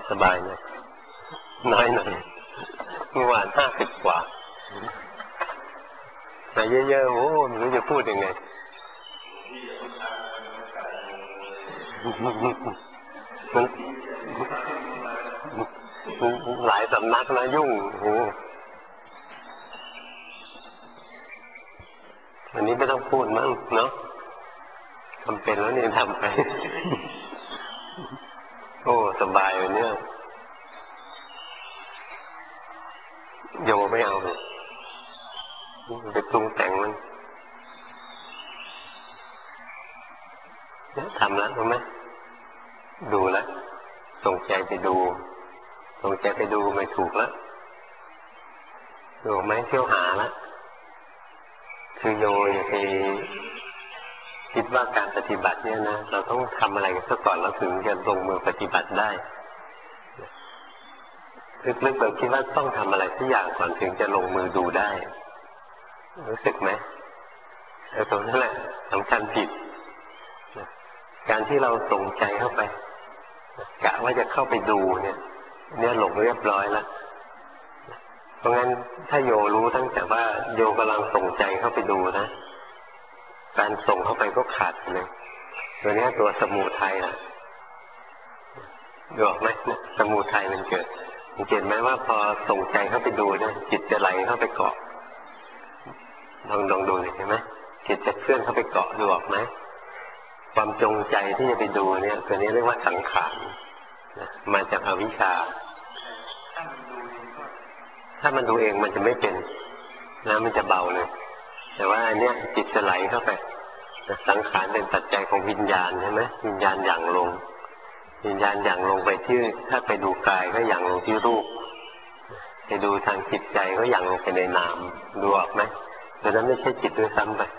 สบายหน่อยน้อยหน่อยเมื่อวาน50 กว่าแต่เยอะๆโอ้ไม่รู้จะพูดยังไงหลายสำนักนะยุ่งโอ้วันนี้ไม่ต้องพูดมั้งเนาะทำเป็นแล้วนี่ทำไปโอ้สบายเลยเนี่ยโยไม่เอาเลยไปปรุงแต่งมันทำแล้วรู้ไหมดูแล้วส่งใจไปดูส่งใจไปดูไม่ถูกแล้วดูไหมเที่ยวหาแล้วคือโยอย่าไปคิดว่าการปฏิบัติเนี่ยนะเราต้องทำอะไรกันซะก่อนแล้วถึงจะลงมือปฏิบัติได้ลึกๆเราคิดว่าต้องทำอะไรทุกอย่างก่อนถึงจะลงมือดูได้รู้สึกไหมตรงนั้นแหละสำคัญผิดการที่เราส่งใจเข้าไปกะว่าจะเข้าไปดูเนี่ยหลงเรียบร้อยแล้วเพราะงั้นถ้าโยรู้ตั้งแต่ว่าโยกำลังส่งใจเข้าไปดูนะการส่งเข้าไปก็ขาดเลยตัวนี้ตัวสมุทัยนะดูออกไหมสมุทัยมันเกิดสังเกตไหมว่าพอส่งใจเข้าไปดูนะจิตจะไหลเข้าไปเกาะลองดูเห็นไหมจิตจะเคลื่อนเข้าไปเกาะดูออกไหมความจงใจที่จะไปดูเนี่ยตัวนี้เรียกว่าสังขารมาจากอวิชชาถ้ามันดูเองมันจะไม่เป็นนะมันจะเบาเลยแต่ว่าอันเนี้ยจิตจะไหลเข้าไปสังขารเป็นปัจจัยของวิญญาณใช่ไหมวิญญาณหยั่งลงวิญญาณหยั่งลงไปที่ถ้าไปดูกายก็หยั่งลงที่รูปไปดูทางจิตใจก็หยั่งลงไปในนามดูออกไหมแต่นั้นไม่ใช่จิตด้วยซ้ำไป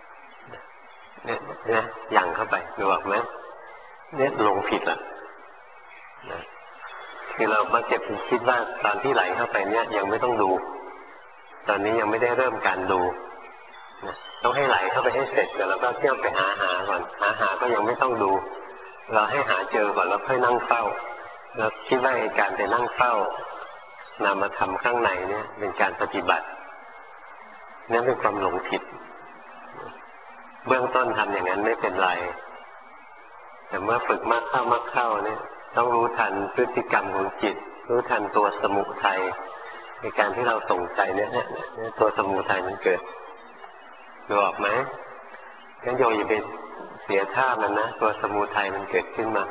เนี่ยหยั่งเข้าไปดูออกไหมเนี่ยหลงผิดละคือเรามักจะคิดว่าตอนที่ไหลเข้าไปเนี่ยยังไม่ต้องดูตอนนี้ยังไม่ได้เริ่มการดูต้องให้ไหลเข้าไปให้เสร็จแล้วก็เที่ยวไปหาก่อนหาก็ยังไม่ต้องดูเราให้หาเจอก่อนแล้วค่อยนั่งเฝ้าแล้วคิดว่าการไปนั่งเฝ้านามธรรมข้างในเนี่ยเป็นการปฏิบัตินี่เป็นความหลงผิดเบื้องต้นทำอย่างนั้นไม่เป็นไรแต่เมื่อฝึกมากเข้าเนี่ยต้องรู้ทันพฤติกรรมของจิตรู้ทันตัวสมุทัยในการที่เราส่งใจเนี่ยตัวสมุทัยมันเกิดดูออกไหมงั้นโยอย่าไปเสียท่ามันนะตัวสมุทัยมันเกิดขึ้นมา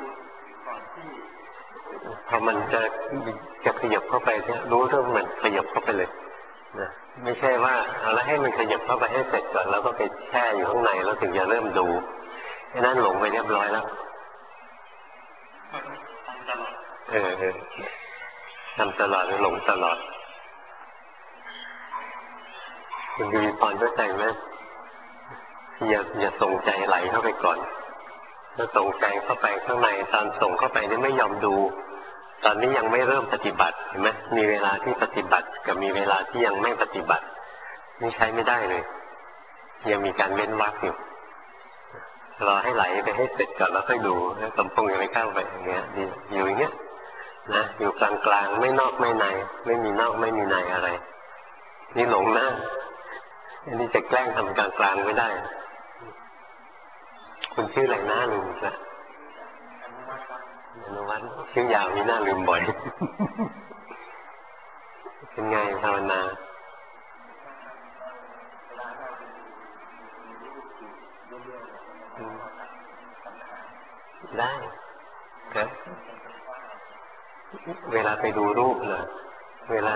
พอมันจะขยับเข้าไปเนี่ยรู้เรื่องมันขยับเข้าไปเลยนะไม่ใช่ว่าเอาแล้วให้มันขยับเข้าไปให้เสร็จก่อนแล้วก็ไปแช่อยู่ข้างในแล้วถึงจะเริ่มดูไอ้นั่นหลงไปเรียบร้อยแล้วทำตลอดหรือหลงตลอดคุณดีพรเข้าใจไหมอย่าส่งใจไหลเข้าไปก่อนถ้าส่งใจเข้าไปข้างในตอนส่งเข้าไปนี่ไม่ยอมดูตอนนี้ยังไม่เริ่มปฏิบัติเห็นไหมมีเวลาที่ปฏิบัติกับมีเวลาที่ยังไม่ปฏิบัตินี่ใช้ไม่ได้เลยยังมีการเว้นวรรคอยู่รอให้ไหลไปให้เสร็จก่อนแล้วค่อยดูแล้วกำปงยังไม่เข้าไปอย่างเงี้ยอยู่อย่างเงี้ยนะอยู่กลางๆไม่นอกไม่ในไม่มีนอกไม่มีในอะไรนี่หลงนะอันนี้จะแกล้งทำกลางๆไม่ได้คุณชื่ออะไรน่าลืมละอนุวัฒน์ชื่อยาวมีน่าลืมบ่อยเป็นไงภาวนาได้ครับเวลาไปดูรูปเหรอเวลา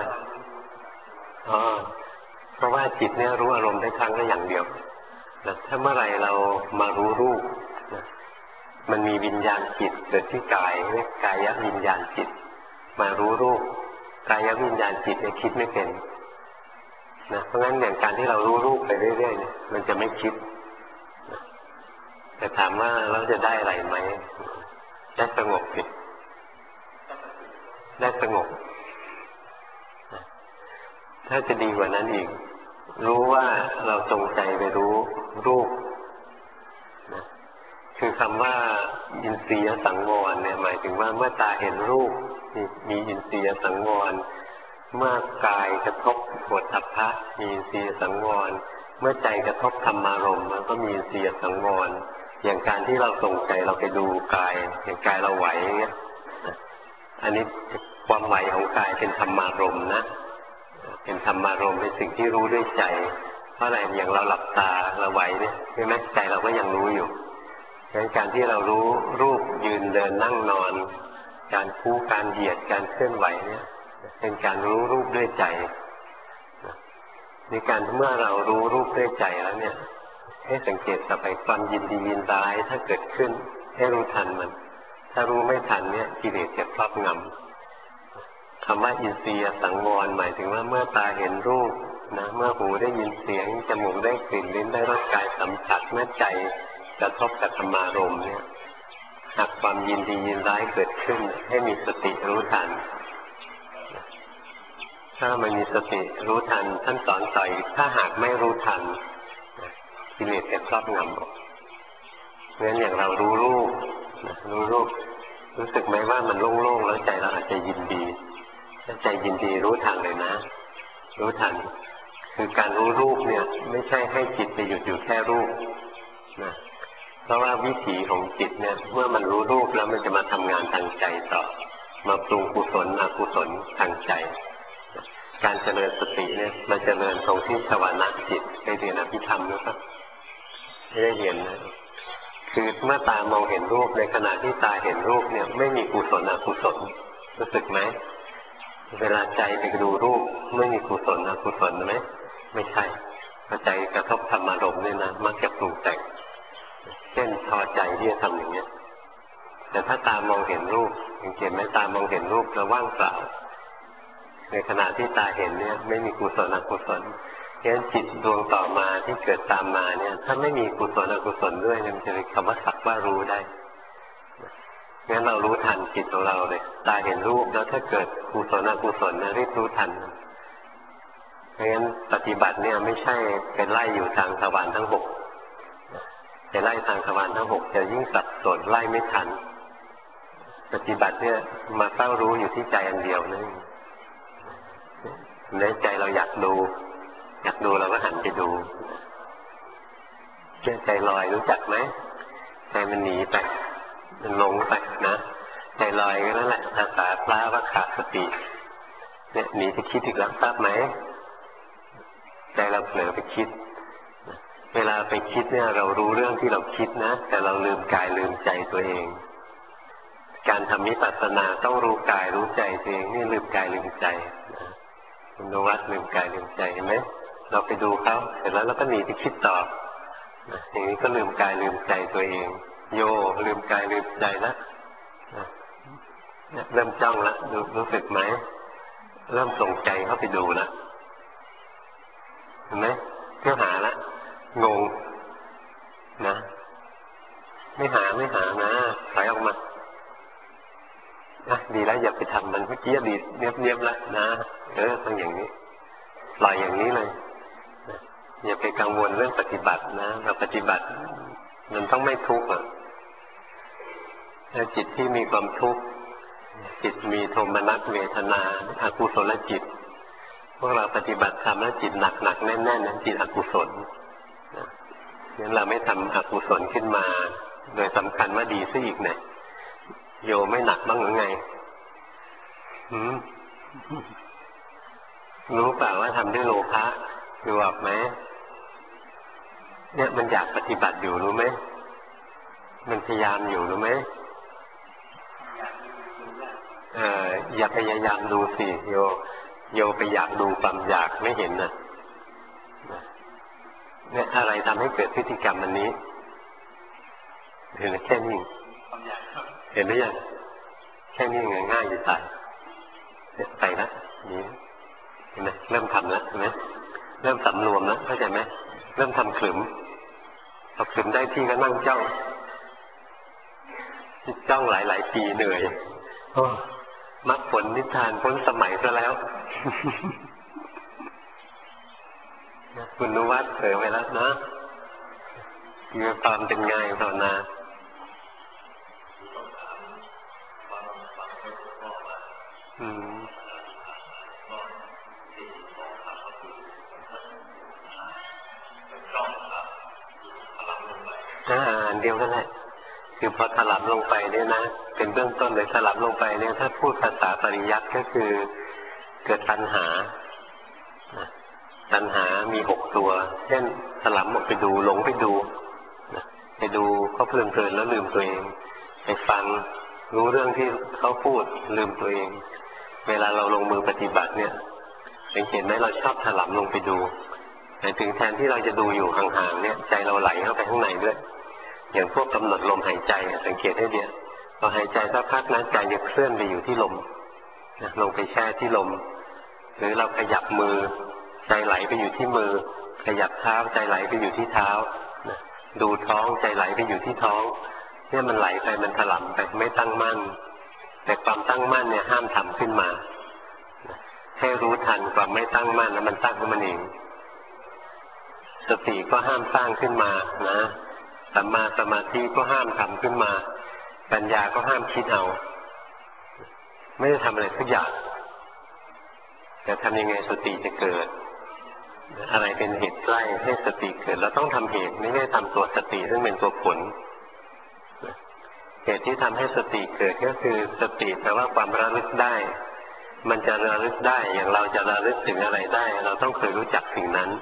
เพราะว่าจิตเนี่ยรู้อารมณ์ได้ครั้งละอย่างเดียวแต่ถ้าเมื่อไรเรามารู้รูปมันมีวิญญาณจิตเกิดที่กายเรียกกายวิญญาณจิตมารู้รูปกายวิญญาณจิตเนี่ยคิดไม่เป็นนะเพราะงั้นอย่างการที่เรารู้รูปไปเรื่อยๆเนี่ยมันจะไม่คิดแต่ถามว่าเราจะได้อะไรไหมได้สงบสิได้สงบถ้าจะดีกว่านั้นอีกรู้ว่าเราจงใจไปรู้รูปนะคืออย่างคำว่าอินทรียสังวรเนี่ยหมายถึงว่าเมื่อตาเห็นรูปมีอินทรียสังวรเมื่อกายกระทบโผฏฐัพพะมีอินทรียสังวรเมื่อใจกระทบธรรมารมณ์มันก็มีอินทรียสังวรอย่างการที่เราส่งใจเราไปดูกายอย่างกายเราไหวอย่างเงี้ยอันนี้ความไหวของกายเป็นธรรมารมณ์นะเป็นธรรมารมณ์เป็นสิ่งที่รู้ด้วยใจเพราะอะไรอย่างเราหลับตาเราไหวเนี่ยใช่ไหมใจเราก็ยังรู้อยู่ดังนั้นการที่เรารู้รูปยืนเดินนั่งนอนการคู่การเหยียดการเคลื่อนไหวเนี่ยเป็นการรู้รูปด้วยใจในการเมื่อเรารู้รูปด้วยใจแล้วเนี่ยให้สังเกตต่อไปความยินดียินร้ายถ้าเกิดขึ้นให้รู้ทันมันถ้ารู้ไม่ทันเนี่ยกิเลสจะครอบงำคำว่าอินทรียสังวรหมายถึงว่าเมื่อตาเห็นรูปนะเมื่อหูได้ยินเสียงจมูกได้กลิ่นลิ้นได้รสกายสัมผัสเมื่อใจกระทบกับธรรมารมณ์เนี่ยหากความยินดียินร้ายเกิดขึ้นให้มีสติรู้ทันถ้ามันมีสติรู้ทันท่านสอนต่อยถ้าหากไม่รู้ทันกิเลสจะครอบงำเพราะฉะนั้นอย่างเรารู้รูปรู้สึกไหมว่ามันโล่งๆแล้วใจเราอาจจะยินดีถ้าใจยินดีรู้ทันเลยนะรู้ทันคือการรู้รูปเนี่ยไม่ใช่ให้จิตไปหยุดอยู่แค่รูปนะเพราะว่าวิถีของจิตเนี่ยเมื่อมันรู้รูปแล้วมันจะมาทำงานทางใจต่อมาปรุงกุศลอกุศลทางใจการเจริญสติเนี่ยเราเจริญตรงที่ชวนะจิตได้เรียนอภิธรรมนะครับไม่ได้เรียนนะคือเมื่อตามองเห็นรูปในขณะที่ตาเห็นรูปเนี่ยไม่มีกุศลอกุศลรู้สึกไหมเวลาใจไปดูรูปไม่มีกุศลอกุศลไหมไม่ใช่พอใจกระทบธรรมารมณ์เนี่ยนะมักจะปรุงแต่งเช่นพอใจที่จะทำอย่างเงี้ยแต่ถ้าตามองเห็นรูปสังเกตไหมตามองเห็นรูปแล้วว่างเปล่าในขณะที่ตาเห็นเนี่ยไม่มีกุศลอกุศลเพราะฉะนั้นจิตดวงต่อมาที่เกิดตามมาเนี่ยถ้าไม่มีกุศลอกุศลด้วยมันจะเป็นคำว่าสักว่ารู้ได้งั้นเรารู้ทันจิตของเราเลยตาเห็นรูปแล้วถ้าเกิดกุศลอกุศลนะรีบรู้ทันเพราะงั้นปฏิบัติเนี่ยไม่ใช่เป็นไล่อยู่ทางทวารทั้งหกจะไล่ทางทวารทั้งหกจะยิ่งสับสนไล่ไม่ทันปฏิบัติเนี่ยมาเฝ้ารู้อยู่ที่ใจอันเดียวนั่นในใจเราอยากดูเราก็หันไปดูเช่นใจลอยรู้จักไหมใจมันหนีไปมันหลงไปนะใจลอยก็นั่นแหละภาษาพระว่าขาดสติเนี่ยหนีไปคิดอีกแล้วทราบไหมใจเราเผลอไปคิดเวลาไปคิดเนี่ยเรารู้เรื่องที่เราคิดนะแต่เราลืมกายลืมใจตัวเองการทำวิปัสสนาต้องรู้กายรู้ใจตัวเองนี่ลืมกายลืมใจคุณนวัดลืมกายลืมใจเห็นไหมเราไปดูเขาเสร็จแล้วเราก็หนีไปคิดต่ออย่างนี้ก็ลืมกายลืมใจตัวเองโยลืมกายลืมใจแล้วเริ่มจ้องแล้วรู้สึกไหมเริ่มส่งใจเข้าไปดูแล้วเห็นไหมเที่ยวหาละงงนะไม่หานะถอยออกมาดีแล้วอย่าไปทำมันเมื่อกี้ดีเนียบแล้วนะต้องอย่างนี้ปล่อยอย่างนี้เลยอย่าไปกังวลเรื่องปฏิบัตินะเราปฏิบัติมันต้องไม่ทุกข์ถ้าจิตที่มีความทุกข์จิตมีโทมนัสเวทนาอกุศลจิตพวกเราปฏิบัติทำแล้วจิตหนักแน่นนั้นจิตอกุศลงั้นเราไม่ทำอกุศลขึ้นมาโดยสำคัญว่าดีซะอีกเนี่ยโยไม่หนักบ้างหรือไงรู้เปล่าว่าทำด้วยโลภะดูออกไหมเนี่ยมันอยากปฏิบัติอยู่รู้ไหมมันพยายามอยู่รู้ไหมอย่าพยายามดูสิโยไปอยากดูความอยากไม่เห็นนะเนี่ยอะไรทำให้เกิดพฤติกรรมอันนี้เห็นแค่นี้เห็นหรือยังแค่นี้ง่ายอยู่ตายไปแล้วนี่เห็นไหมเริ่มทำแล้วเห็นไหมเริ่มสำรวมแล้วเข้าใจไหมเริ่มทำขลุ่มพอขลุ่มได้ที่ก็นั่งจ้องหลายปีเหนื่อยมรรคผลนิพพานพ้นสมัยซะแล้วคุณนุวัฒน์เผยไว้แล้วนะคือความเป็นไงภาวนาอันเดียวกันแหละคือพอถลำลงไปเนี่ยนะเป็นเบื้องต้นเลยถลำลงไปเนี่ยถ้าพูดภาษาปริยัติก็คือเกิดตัณหาตัณหามี6ตัวเช่นถลำออกไปดูหลงไปดูไปดูเขาเพลินแล้วลืมตัวเองไปฟังรู้เรื่องที่เขาพูดลืมตัวเองเวลาเราลงมือปฏิบัติเนี่ยสังเกตไหมเราชอบถลำลงไปดูแต่ถึงแทนที่เราจะดูอยู่ห่างๆเนี่ยใจเราไหลเข้าไปข้างในด้วยอย่างพวกกำหนดลมหายใจสังเกตให้ดีพอหายใจสักพักนั้นใจจะเคลื่อนไปอยู่ที่ลมลงไปแช่ที่ลมหรือเราขยับมือใจไหลไปอยู่ที่มือขยับเท้าใจไหลไปอยู่ที่เท้าดูท้องใจไหลไปอยู่ที่ท้องเนี่ยมันไหลไปมันถลำไปไม่ตั้งมั่นแต่ความตั้งมั่นเนี่ยห้ามทำขึ้นมาให้รู้ทันความไม่ตั้งมั่นแล้วมันตั้งขึ้นมาเองสติก็ห้ามสร้างขึ้นมานะสัมมาสมาธิก็ห้ามทำขึ้นมาปัญญาก็ห้ามคิดเอาไม่ได้ทำอะไรทุกอย่างแต่ทำยังไงสติจะเกิดอะไรเป็นเหตุใกล้ให้สติเกิดแล้วต้องทำเหตุไม่ได้ทำตัวสติซึ่งเป็นตัวผลเหตุที่ทำให้สติเกิดก็คือสติแปลว่าความระลึกได้มันจะระลึกได้อย่างเราจะระลึกถึงอะไรได้เราต้องเคยรู้จักสิ่งนั้น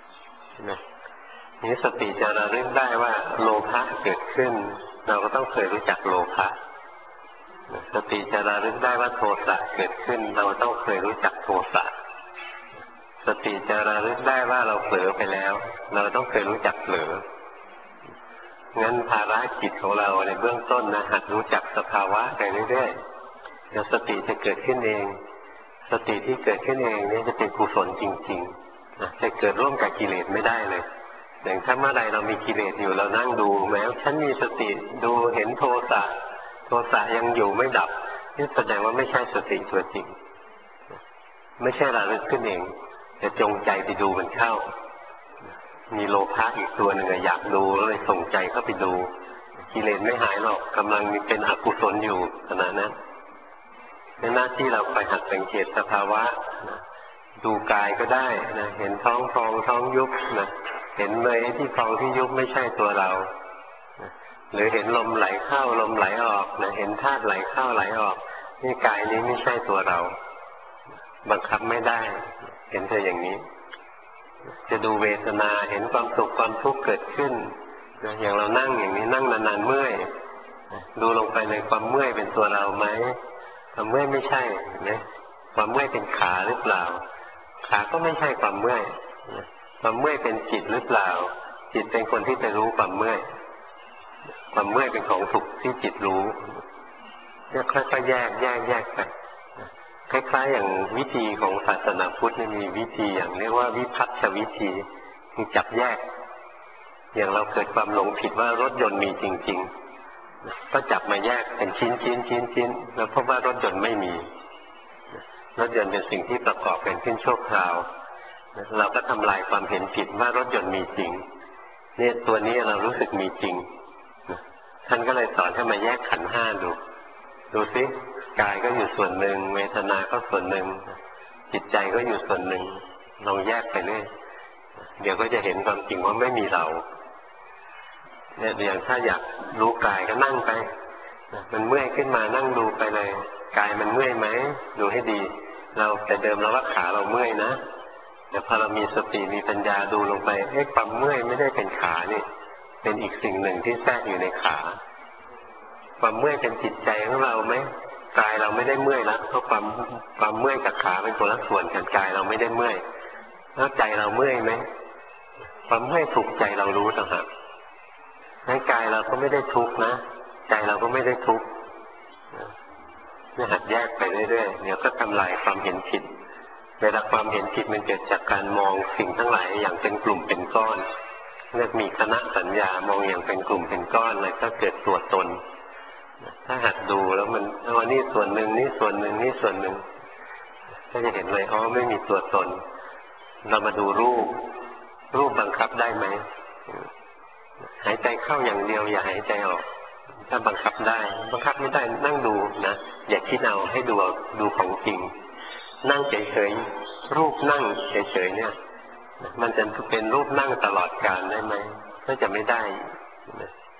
นี้สติจะระลึกได้ว่าโลภะเกิดขึ้นเราก็ต้องเคยรู้จักโลภะสติจะระลึกได้ว่าโทสะเกิดขึ้นเราต้องเคยรู้จักโทสะสติจะระลึกได้ว่าเราเผลอไปแล้วเราต้องเคยรู้จักเผลองั้นภารกิจของเราในเบื้องต้นนะหัดรู้จักสภาวะไปเรื่อยๆเดี๋ยวสติจะเกิดขึ้นเองสติที่เกิดขึ้นเองนี่จะเป็นกุศลจริงๆจะเกิดร่วมกับกิเลสไม่ได้เลยอย่างถ้าเมื่อใดเรามีกิเลสอยู่เรานั่งดูแม้ฉันมีสติดูเห็นโทสะยังอยู่ไม่ดับนี่แสดงว่าไม่ใช่สติตัวจริงไม่ใช่ระลึกขึ้นเองแต่จงใจไปดูมันเข้ามีโลภะอีกตัวหนึ่งอยากดูแล้วเลยส่งใจเข้าไปดูกิเลสไม่หายหรอกกำลังเป็นอกุศลอยู่ขณะนั้นในหน้าที่เราไปหัดสังเกตสภาวะดูกายก็ได้นะเห็นท้องพองท้องยุบนะเห็นเลยที่พองที่ยุบไม่ใช่ตัวเราหรือเห็นลมไหลเข้าลมไหลออกนะเห็นธาตุไหลเข้าไหลออกนี่กายนี้ไม่ใช่ตัวเราบังคับไม่ได้เห็นแต่อย่างนี้จะดูเวทนาเห็นความสุขความทุกข์เกิดขึ้นนะอย่างเรานั่งอย่างนี้นั่งนานๆเมื่อยดูลงไปเลยความเมื่อยเป็นตัวเราไหมความเมื่อยไม่ใช่นะความเมื่อยเป็นขาหรือเปล่าขาก็ไม่ใช่ความเมื่อยความเมื่อยเป็นจิตหรือเปล่าจิตเป็นคนที่จะรู้ความเมื่อยความเมื่อยเป็นของถูกที่จิตรู้เนี่ยค่อยๆแยกไปคล้ายๆอย่างวิธีของศาสนาพุทธมีวิธีอย่างเรียกว่าวิภัชชวิธีคือจับแยกอย่างเราเกิดความหลงผิดว่ารถยนต์มีจริงๆก็จับมาแยกเป็นชิ้นแล้วพบว่ารถยนต์ไม่มีรถยนต์เป็นสิ่งที่ประกอบกันขึ้นชั่วคราวเราก็ทำลายความเห็นผิดว่ารถยนต์มีจริงเนี่ยตัวนี้เรารู้สึกมีจริงท่านก็เลยสอนให้มาแยกขันธ์ห้าดูสิกายก็อยู่ส่วนหนึ่งเวทนาก็ส่วนหนึ่งจิตใจก็อยู่ส่วนหนึ่งลองแยกไปเรื่อยเดี๋ยวก็จะเห็นความจริงว่าไม่มีเราเนี่ยอย่างถ้าอยากรู้กายก็นั่งไปมันเมื่อยขึ้นมานั่งดูไปเลยกายมันเมื่อยไหมดูให้ดีเราแต่เดิมเราว่าขาเราเมื่อยนะแต่พอเรามีสติมีปัญญาดูลงไปความเมื่อยไม่ได้เป็นขานี่เป็นอีกสิ่งหนึ่งที่แทรกอยู่ในขาความเมื่อยเป็นจิตใจของเราไหมกายเราไม่ได้เมื่อยแล้วเพราะความเมื่อยกับขาเป็นคนละส่วนกันกายเราไม่ได้เมื่อยแล้วใจเราเมื่อยไหมความเมื่อยถูกใจเรารู้ต่างหากในกายเราก็ไม่ได้ทุกข์นะใจเราก็ไม่ได้ทุกข์เนี่ยหัดแยกไปเรื่อยๆเดี๋ยวก็ทำลายความเห็นผิดเวลาความเห็นผิดมันเกิดจากการมองสิ่งทั้งหลายอย่างเป็นกลุ่มเป็นก้อนเรียกมีคณะสัญญามองอย่างเป็นกลุ่มเป็นก้อนเลยก็เกิดตัวตนถ้าหัดดูแล้วมันนี่ส่วนหนึ่งนี่ส่วนหนึ่งนี่ส่วนหนึ่งก็จะเห็นเลยไม่มีตัวตนเรามาดูรูปบังคับได้ไหมหายใจเข้าอย่างเดียวอย่าหายใจออกถ้าบังคับได้บังคับไม่ได้นั่งดูนะอย่าคิดเอาให้ดูของจริงนั่งเฉยๆรูปนั่งเฉยๆเนี่ยมันจะเป็นรูปนั่งตลอดกาลได้ไหมก็จะไม่ได้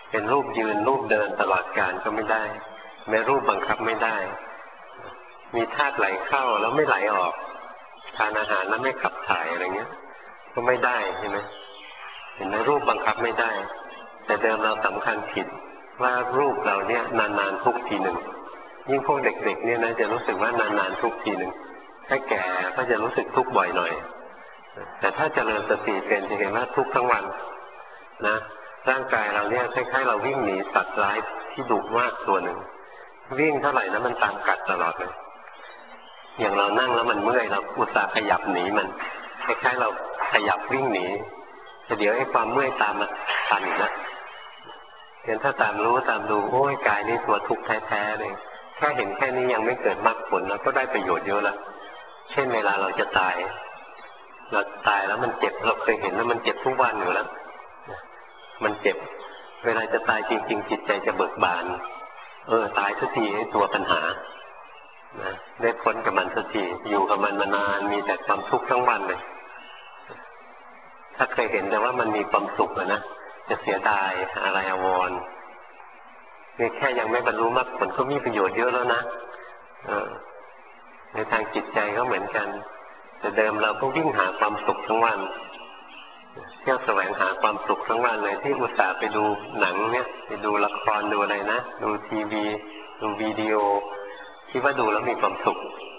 เป็นรูปยืนรูปเดินตลอดกาลก็ไม่ได้แม้รูปบังคับไม่ได้มีธาตุไหลเข้าแล้วไม่ไหลออกทานอาหารแล้วไม่ขับถ่ายอะไรเงี้ยก็ไม่ได้ใช่ไหมเห็นไหมรูปบังคับไม่ได้แต่เดิมเราสำคัญผิดว่ารูปเราเนี่ยนานๆทุกทีหนึ่งยิ่งพวกเด็กๆเนี่ยนะจะรู้สึกว่านานๆทุกทีหนึ่งถ้าแก่ก็จะรู้สึกทุกข์บ่อยหน่อยแต่ถ้าเจริญสติเป็นจะเห็นว่าทุกข์ทั้งวันนะร่างกายเราเนี่ยคล้ายๆเราวิ่งหนีสัตว์ร้ายที่ดุมากตัวหนึ่งวิ่งเท่าไหร่นะมันตามกัดตลอดเลยอย่างเรานั่งแล้วมันเมื่อยเราอุตส่าห์ขยับหนีมันคล้ายๆเราขยับวิ่งหนีแต่เดี๋ยวไอ้ความเมื่อยตามมาทันอีกนะเห็นถ้าตามรู้ตามดูโอ้ยกายนี้ตัวทุกข์แท้ๆเลยแค่เห็นแค่นี้ยังไม่เกิดมรรคผลแล้วก็ได้ประโยชน์เยอะแล้วเช่นเวลาเราจะตายเราตายแล้วมันเจ็บเราเคยเห็นแล้วมันเจ็บทุกวันอยู่แล้วมันเจ็บเวลาจะตายจริงๆจิตใจจะเบิกบานตายสักทีไอ้ตัวปัญหาได้พ้นกับมันสักทีอยู่กับมันมานานมีแต่ความทุกข์ทั้งวันเลยถ้าเคยเห็นแต่ว่ามันมีความสุขนะจะเสียดายอะไรอาวรณ์นี่แค่ยังไม่บรรลุมรรคผลก็มีประโยชน์เยอะแล้วนะในทางจิตใจก็เหมือนกันแต่เดิมเราก็วิ่งหาความสุขทั้งวันเที่ยวแสวงหาความสุขทั้งวันเลยที่อุตส่าห์ไปดูหนังเนี่ยไปดูละครดูอะไรนะดูทีวีดูวิดีโอคิดว่าดูแล้วมีความสุข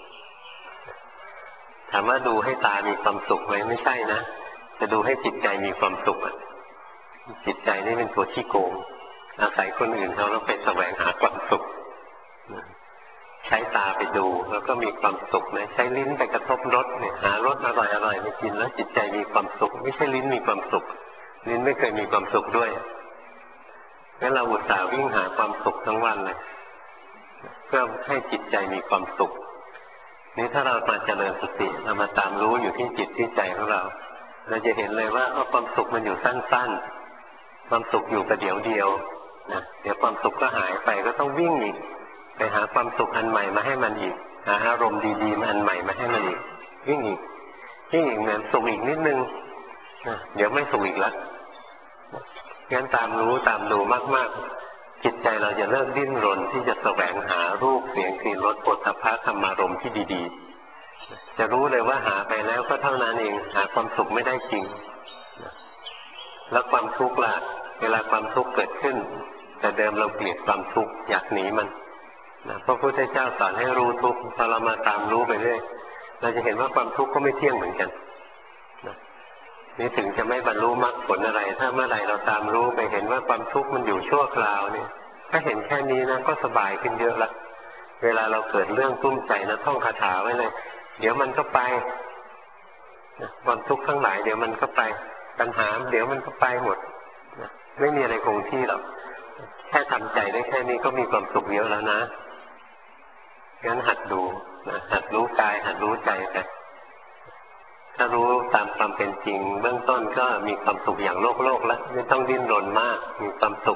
ถามว่าดูให้ตามีความสุขไหมไม่ใช่นะจะดูให้จิตใจมีความสุขจิตใจนี่เป็นตัวที่โกงอาศัยคนอื่นเขาแล้วไปแสวงหาความสุขใช้ตาไปดูแล้วก็มีความสุขนะใช้ลิ้นไปกระทบรสเนี่ยหารสอร่อยๆมากินแล้วจิตใจมีความสุขไม่ใช่ลิ้นมีความสุขลิ้นไม่เคยมีความสุขด้วยงั้นเราอุตส่าห์วิ่งหาความสุขทั้งวันเลยเพื่อให้จิตใจมีความสุขนี่ถ้าเรามาเจริญสติเรามาตามรู้อยู่ที่จิตที่ใจของเราเราจะเห็นเลยว่าความสุขมันอยู่สั้นๆความสุขอยู่ประเดี๋ยวเดียวนะเดี๋ยวความสุขก็หายไปก็ต้องวิ่งอีกไปหาความสุขอันใหม่มาให้มันอีกหาอารมณ์ดีๆมาอันใหม่มาให้มันอีกวิ่งอีกเหมือนสุขอีกนิดนึงเดี๋ยวไม่สุขอีกแล้วงั้นตามรู้ตามดูมากๆจิตใจเราจะเริ่มดิ้นรนที่จะแสวงหารูปเสียงกลิ่นรสโผฏฐัพพะธรรมารมณ์ที่ดีๆจะรู้เลยว่าหาไปแล้วก็เท่านั้นเองหาความสุขไม่ได้จริงแล้วความทุกข์ล่ะเวลาความทุกข์เกิดขึ้นแต่เดิมเราเกลียดความทุกข์อยากหนีมันพระพุทธเจ้าสอนให้รู้ทุกข์พอเรามาตามรู้ไปเรื่อยเราจะเห็นว่าความทุกข์ก็ไม่เที่ยงเหมือนกันนี่ถึงจะไม่บรรลุมรรคผลอะไรถ้าเมื่อไหร่เราตามรู้ไปเห็นว่าความทุกข์มันอยู่ชั่วคราวเนี่ยถ้าเห็นแค่นี้นะก็สบายขึ้นเยอะละเวลาเราเกิดเรื่องกุ้มใจนะท่องคาถาไว้เลยเดี๋ยวมันก็ไปความทุกข์ทั้งหลายเดี๋ยวมันก็ไปปัญหาเดี๋ยวมันก็ไปหมดไม่มีอะไรคงที่หรอกแค่ทำใจได้แค่นี้ก็มีความสุขเยอะแล้วนะงั้นหัดดูหัดรู้กายหัดรู้ใจไปถ้ารู้ตามความเป็นจริงเบื้องต้นก็มีความสุขอย่างโลกแล้วไม่ต้องดิ้นรนมากมีความสุข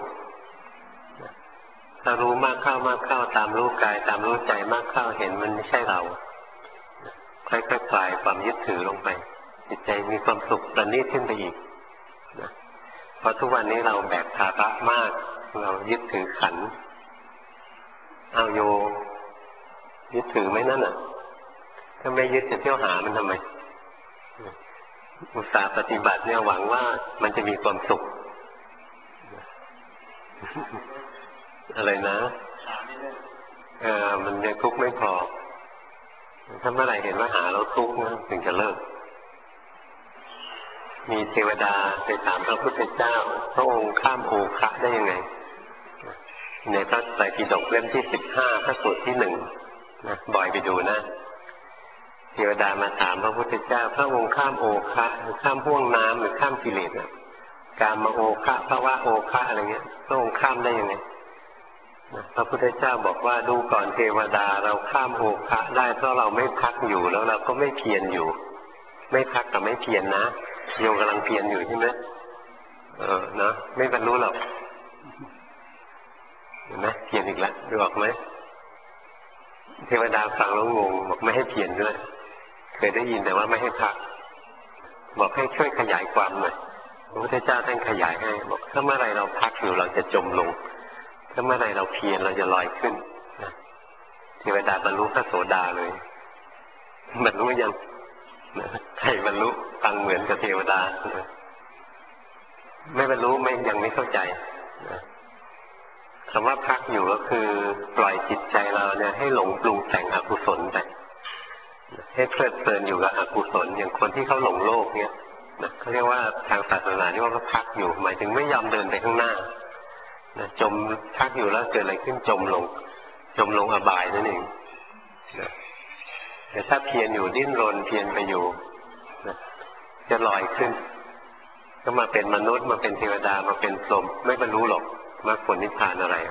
ถ้ารู้มากเข้าตามรู้กายตามรู้ใจมากเข้าเห็นมันไม่ใช่เราค่อยๆคลายความยึดถือลงไปจิตใจมีความสุขประณีตขึ้นไปอีกเพราะทุกวันนี้เราแบกภาระมากเรายึดถือขันธ์เอาโยยึดถือไหมนั่นน่ะถ้าไม่ยึดจะเที่ยวหามันทำไมอุตส่าห์ปฏิบัติเนี่ยหวังว่ามันจะมีความสุขอะไรนะมันยังทุกข์ไม่พอถ้าเมื่อไหร่เห็นว่าหาแล้วทุกข์นะถึงจะเลิกมีเทวดาไปถามพระพุทธเจ้าพระองค์ข้ามโอคะได้ยังไงในพระไตรปิฎกเล่มที่15พระสูตรที่1นะบ่อยไปดูนะเทวดามาถามพระพุทธเจ้าพระองค์ข้ามโอคะหรือข้ามห่วงน้ำหรือข้ามกิเลสกามโอคะภวะโอคะอะไรเงี้ยพระองค์ข้ามได้ยังไงพระพุทธเจ้าบอกว่าดูก่อนเทวดาเราข้ามโอคะได้เพราะเราไม่พักอยู่แล้วเราก็ไม่เพียรอยู่ไม่พักกับไม่เพียรนะโยมกำลังเพียรอยู่ใช่ไหมนะไม่บรรลุหรอกเห็นไหมเพียรอีกแล้วดูออกไหมเทวดาฟังแล้วงงบอกไม่ให้เพียรด้วยเคยได้ยินแต่ว่าไม่ให้พักบอกให้ช่วยขยายความหน่อยพระพุทธเจ้าท่านขยายให้บอกถ้าเมื่อไรเราพักอยู่เราจะจมลงถ้าเมื่อไรเราเพียรเราจะลอยขึ้นเทวดาบรรลุพระโสดาเลยบรรลุยังใครบรรลุฟังเหมือนกับเทวดาไม่บรรลุยังไม่เข้าใจคำว่าพักอยู่ก็คือปล่อยจิตใจเราเนี่ยให้หลงปรุงแต่งอกุศลไปให้เพลิดเพลินอยู่กับอกุศลอย่างคนที่เขาหลงโลกเนี่ยเขาเรียกว่าทางศาสนาเรียกว่าเขาพักอยู่หมายถึงไม่ยอมเดินไปข้างหน้าจมพักอยู่แล้วเกิดอะไรขึ้นจมลงอบายนั่นเองแต่ถ้าเพียรอยู่ดิ้นรนเพียรไปอยู่จะลอยขึ้นก็มาเป็นมนุษย์มาเป็นเทวดามาเป็นพรหมไม่บรรลุหรอกมรรคผลนิพพานอะไร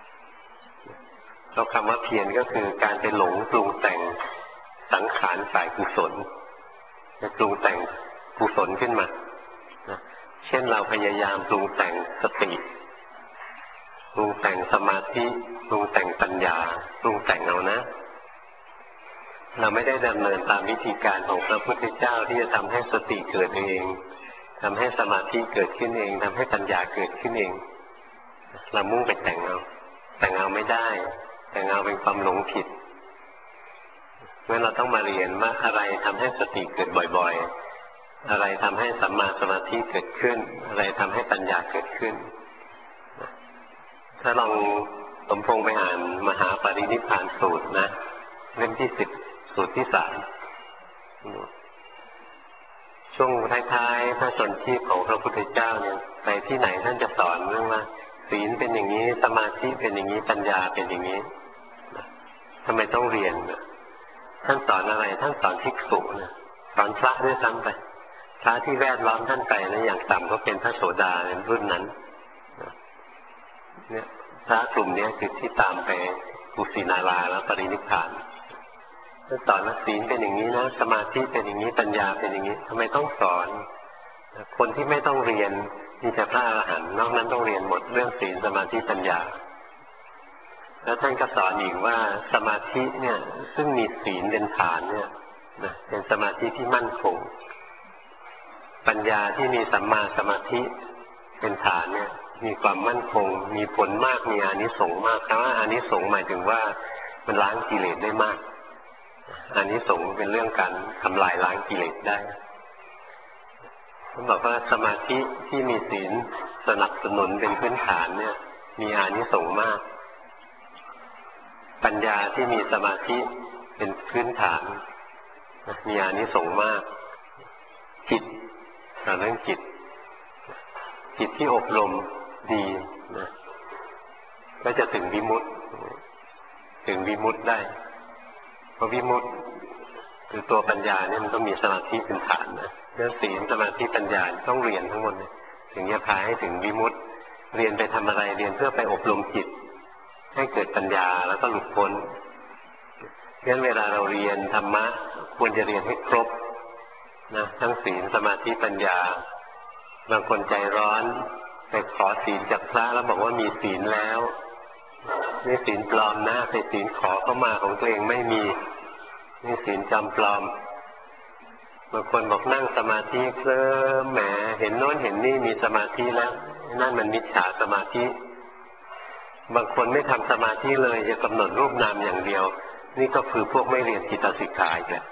เราคำว่าเพียรก็คือการไปหลงปรุงแต่งสังขารฝ่ายกุศลจะปรุงแต่งกุศลขึ้นมาเช่นเราพยายามปรุงแต่งสติปรุงแต่งสมาธิปรุงแต่งปัญญาปรุงแต่งเอานะเราไม่ได้ดำเนินตามวิธีการของพระพุทธเจ้าที่จะทำให้สติเกิดเองทำให้สมาธิเกิดขึ้นเองทำให้ปัญญาเกิดขึ้นเองเรามุ่งไปแต่งเอาไม่ได้แต่งเอาเป็นความหลงผิดเมื่อเราต้องมาเรียนว่าอะไรทำให้สติเกิดบ่อยๆอะไรทำให้สัมมาสมาธิเกิดขึ้นอะไรทำให้ปัญญาเกิดขึ้นถ้าลองสมพงษ์ไปอ่านมหาปรินิพพานสูตรนะเล่มที่10สูตรที่3ช่วงท้ายๆพระชนชีพของพระพุทธเจ้าเนี่ยไปที่ไหนท่านจะสอนเรื่องว่าศีลเป็นอย่างนี้สมาธิเป็นอย่างนี้ปัญญาเป็นอย่างนี้ทำไมต้องเรียนท่านสอนอะไรท่านสอนภิกษุนะสอนพระด้วยซ้ำไปพระที่แวดล้อมท่านไปนะอย่างต่ำก็เป็นพระโสดาในรุ่นนั้นเนี่ยพระกลุ่มนี้คือที่ตามไปกุสินาราแล้วปรินิพพานท่านสอนว่าศีลเป็นอย่างนี้นะสมาธิเป็นอย่างนี้ปัญญาเป็นอย่างนี้ทำไมต้องสอนคนที่ไม่ต้องเรียนมีแต่พระอรหันต์นอกนั้นต้องเรียนหมดเรื่องศีลสมาธิปัญญาแล้วท่านก็สอนอีกว่าสมาธิเนี่ยซึ่งมีศีลเป็นฐานเนี่ยเป็นสมาธิที่มั่นคงปัญญาที่มีสัมมาสมาธิเป็นฐานเนี่ยมีความมั่นคงมีผลมากมีอานิสงส์มากคำว่าอานิสงส์หมายถึงว่ามันล้างกิเลสได้มากอานิสงส์เป็นเรื่องการทำลายล้างกิเลสได้ท่านบอกว่าสมาธิที่มีศีลสนับสนุนเป็นพื้นฐานเนี่ยมีอานิสงส์มากปัญญาที่มีสมาธิเป็นพื้นฐานมีอานิสงส์มากจิตเรื่องจิตที่อบรมดีนะก็จะถึงวิมุตติได้เพราะวิมุตติคือตัวปัญญาเนี่ยมันต้องมีสมาธิเป็นฐานนะเรื่องศีลสมาธิปัญญาต้องเรียนทั้งหมดถึงจะพาให้ถึงวิมุตติเรียนไปทำอะไรเรียนเพื่อไปอบรมจิตให้เกิดปัญญาแล้วก็หลุดพ้นงั้นเวลาเราเรียนธรรมะควรจะเรียนให้ครบนะทั้งศีลสมาธิปัญญาบางคนใจร้อนไปขอศีลจากพระแล้วบอกว่ามีศีลแล้วนี่ศีลปลอมนะไปศีลขอเข้ามาของตัวเองไม่มีนี่ศีลจำปลอมบางคนบอกนั่งสมาธิเคลิ้มแหมเห็นโน้นเห็นนี่มีสมาธิแล้วนั่นมันมิจฉาสมาธิบางคนไม่ทำสมาธิเลยจะกำหนดรูปนามอย่างเดียวนี่ก็คือพวกไม่เรียนจิตสิกขาอีกแล้ว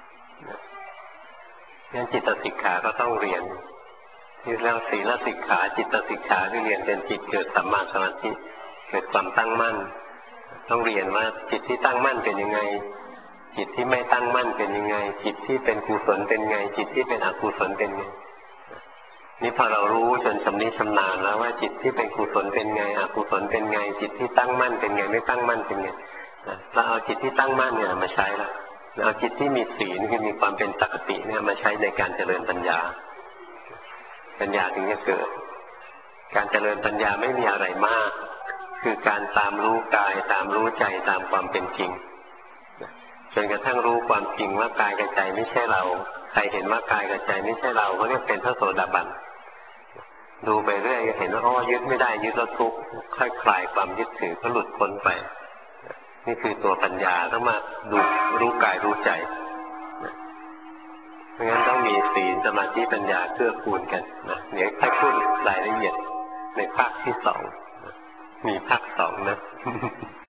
งั้นจิตสิกขาก็ต้องเรียนที่เรื่องศีลสิกขาจิตสิกขาที่เรียนเป็นจิตเกิดสัมมาสมาธิเกิดความตั้งมั่นต้องเรียนว่าจิตที่ตั้งมั่นเป็นยังไงจิตที่ไม่ตั้งมั่นเป็นยังไงจิตที่เป็นกุศลเป็นไงจิตที่เป็นอกุศลเป็นไงนี่พอเรารู้จนชำนิชำนาญแล้วว่าจิตที่เป็นกุศลเป็นไงอกุศลเป็นไงจิตที่ตั้งมั่นเป็นไงไม่ตั้งมั่นเป็นไงเราเอาจิตที่ตั้งมั่นเนี่ยมาใช้แล้วเอาจิตที่มีศีลคือมีความเป็นปกติเนี่ยมาใช้ในการเจริญปัญญาถึงจะเกิดการเจริญปัญญาไม่มีอะไรมากคือการตามรู้กายตามรู้ใจตามความเป็นจริงจนกระทั่งรู้ความจริงว่ากายกับใจไม่ใช่เราใครเห็นว่ากายกับใจไม่ใช่เราก็เรียกเป็นพระโสดาบันดูไปเรื่อยเห็นว่ายึดไม่ได้ยึดแล้วทุกข์ค่อยคลายความยึดถือก็หลุดพ้นไปนี่คือตัวปัญญาต้องมาดูรู้กายรู้ใจเพราะงั้นต้องมีศีลสมาธิปัญญาเกื้อกูลกันนะเดี๋ยวค่อยพูดรายละเอียดในภาคที่สองมีภาคสองนะ